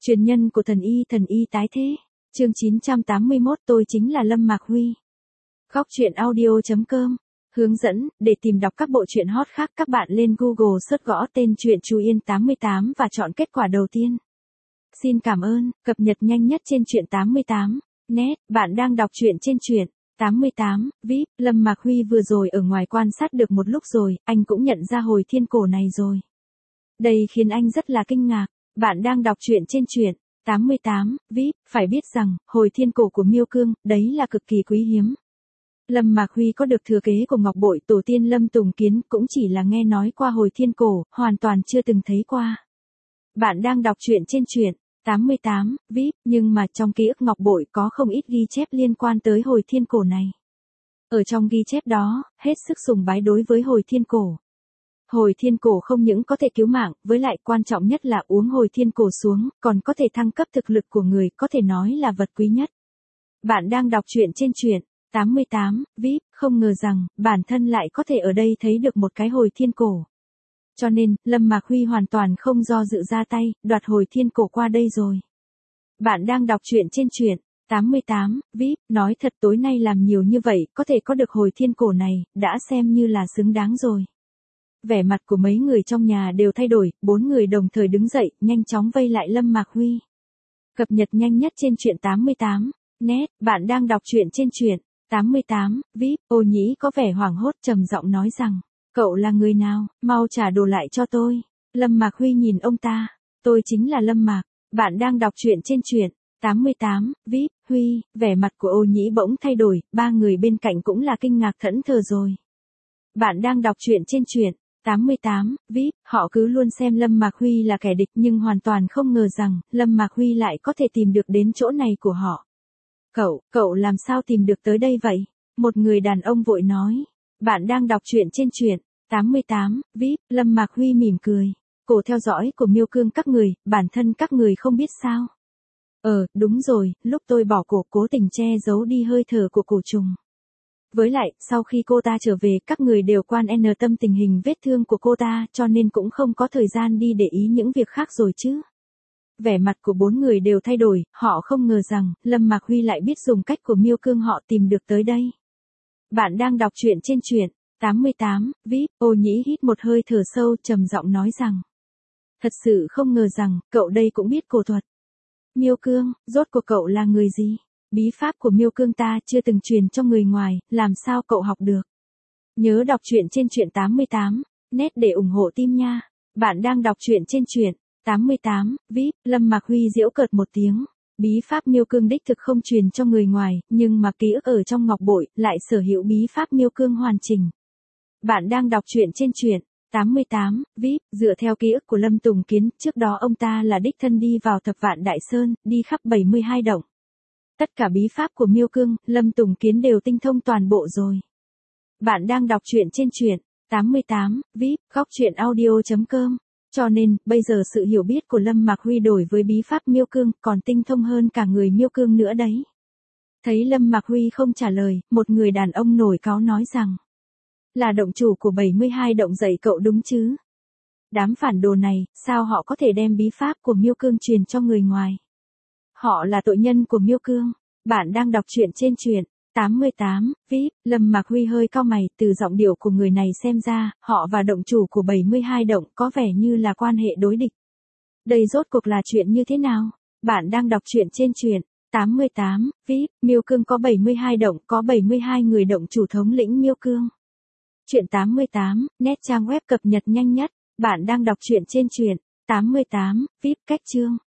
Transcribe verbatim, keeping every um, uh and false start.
Truyền nhân của thần y thần y tái thế. Chương chín trăm tám mươi mốt tôi chính là Lâm Mạc Huy. Góc truyện audio chấm com. Hướng dẫn, để tìm đọc các bộ truyện hot khác các bạn lên Google search gõ tên truyện Chú Yên tám mươi tám và chọn kết quả đầu tiên. Xin cảm ơn, cập nhật nhanh nhất trên truyện tám mươi tám. Net, bạn đang đọc truyện trên truyện tám mươi tám, vê i pê, Lâm Mạc Huy vừa rồi ở ngoài quan sát được một lúc rồi, anh cũng nhận ra hồi thiên cổ này rồi. Đây khiến anh rất là kinh ngạc. Bạn đang đọc truyện trên truyện tám mươi tám, vê i pê, phải biết rằng, hồi thiên cổ của Miêu Cương, đấy là cực kỳ quý hiếm. Lâm Mạc Huy có được thừa kế của Ngọc Bội tổ tiên Lâm Tùng Kiến cũng chỉ là nghe nói qua hồi thiên cổ, hoàn toàn chưa từng thấy qua. Bạn đang đọc truyện trên truyện tám mươi tám, vê i pê, nhưng mà trong ký ức Ngọc Bội có không ít ghi chép liên quan tới hồi thiên cổ này. Ở trong ghi chép đó, hết sức sùng bái đối với hồi thiên cổ. Hồi thiên cổ không những có thể cứu mạng, với lại quan trọng nhất là uống hồi thiên cổ xuống, còn có thể thăng cấp thực lực của người, có thể nói là vật quý nhất. Bạn đang đọc truyện trên truyện tám mươi tám, vê i pê, không ngờ rằng, bản thân lại có thể ở đây thấy được một cái hồi thiên cổ. Cho nên, Lâm Mạc Huy hoàn toàn không do dự ra tay, đoạt hồi thiên cổ qua đây rồi. Bạn đang đọc truyện trên truyện tám mươi tám, vê i pê, nói thật tối nay làm nhiều như vậy, có thể có được hồi thiên cổ này, đã xem như là xứng đáng rồi. Vẻ mặt của mấy người trong nhà đều thay đổi, bốn người đồng thời đứng dậy, nhanh chóng vây lại Lâm Mạc Huy. Cập nhật nhanh nhất trên truyện tám mươi tám. Net, bạn đang đọc truyện trên truyện tám mươi tám, vê i pê, Ô Nhĩ có vẻ hoảng hốt trầm giọng nói rằng, cậu là người nào, mau trả đồ lại cho tôi. Lâm Mạc Huy nhìn ông ta, tôi chính là Lâm Mạc, bạn đang đọc truyện trên truyện tám mươi tám, vê i pê, Huy, vẻ mặt của Ô Nhĩ bỗng thay đổi, ba người bên cạnh cũng là kinh ngạc thẫn thờ rồi. Bạn đang đọc truyện trên truyện tám mươi tám, vê i pê, họ cứ luôn xem Lâm Mạc Huy là kẻ địch nhưng hoàn toàn không ngờ rằng, Lâm Mạc Huy lại có thể tìm được đến chỗ này của họ. Cậu, cậu làm sao tìm được tới đây vậy? Một người đàn ông vội nói. Bạn đang đọc truyện trên truyện tám mươi tám, vê i pê, Lâm Mạc Huy mỉm cười. Cổ theo dõi của Miêu Cương các người, bản thân các người không biết sao? Ờ, đúng rồi, lúc tôi bỏ cổ cố tình che giấu đi hơi thở của cổ trùng. Với lại, sau khi cô ta trở về, các người đều quan n tâm tình hình vết thương của cô ta, cho nên cũng không có thời gian đi để ý những việc khác rồi chứ. Vẻ mặt của bốn người đều thay đổi, họ không ngờ rằng, Lâm Mạc Huy lại biết dùng cách của Miêu Cương họ tìm được tới đây. Bạn đang đọc truyện trên truyện tám mươi tám, vê i pê, Ô Nhĩ hít một hơi thở sâu trầm giọng nói rằng. Thật sự không ngờ rằng, cậu đây cũng biết cổ thuật. Miêu Cương, rốt cuộc cậu là người gì? Bí pháp của Miêu Cương ta chưa từng truyền cho người ngoài, làm sao cậu học được? Nhớ đọc truyện trên truyện tám mươi tám, net để ủng hộ team nha. Bạn đang đọc truyện trên truyện tám mươi tám, vê i pê, Lâm Mạc Huy giễu cợt một tiếng. Bí pháp Miêu Cương đích thực không truyền cho người ngoài, nhưng mà ký ức ở trong Ngọc Bội lại sở hữu bí pháp Miêu Cương hoàn chỉnh. Bạn đang đọc truyện trên truyện tám mươi tám, vê i pê, dựa theo ký ức của Lâm Tùng Kiến, trước đó ông ta là đích thân đi vào Thập Vạn Đại Sơn, đi khắp bảy mươi hai động. Tất cả bí pháp của Miêu Cương, Lâm Tùng Kiến đều tinh thông toàn bộ rồi. Bạn đang đọc truyện trên truyện tám mươi tám, vê i pê, góc truyện audio chấm com. Cho nên, bây giờ sự hiểu biết của Lâm Mạc Huy đổi với bí pháp Miêu Cương còn tinh thông hơn cả người Miêu Cương nữa đấy. Thấy Lâm Mạc Huy không trả lời, một người đàn ông nổi cáu nói rằng. Là động chủ của bảy mươi hai động dạy cậu đúng chứ? Đám phản đồ này, sao họ có thể đem bí pháp của Miêu Cương truyền cho người ngoài? Họ là tội nhân của Miêu Cương. Bạn đang đọc truyện trên truyện tám mươi tám, vê i pê, Lâm Mạc Huy hơi cau mày, từ giọng điệu của người này xem ra, họ và động chủ của bảy mươi hai động có vẻ như là quan hệ đối địch. Đây rốt cuộc là chuyện như thế nào? Bạn đang đọc truyện trên truyện tám mươi tám, vê i pê, Miêu Cương có bảy mươi hai động, có bảy mươi hai người động chủ thống lĩnh Miêu Cương. Truyện tám mươi tám, net trang web cập nhật nhanh nhất. Bạn đang đọc truyện trên truyện tám mươi tám, vê i pê, cách chương.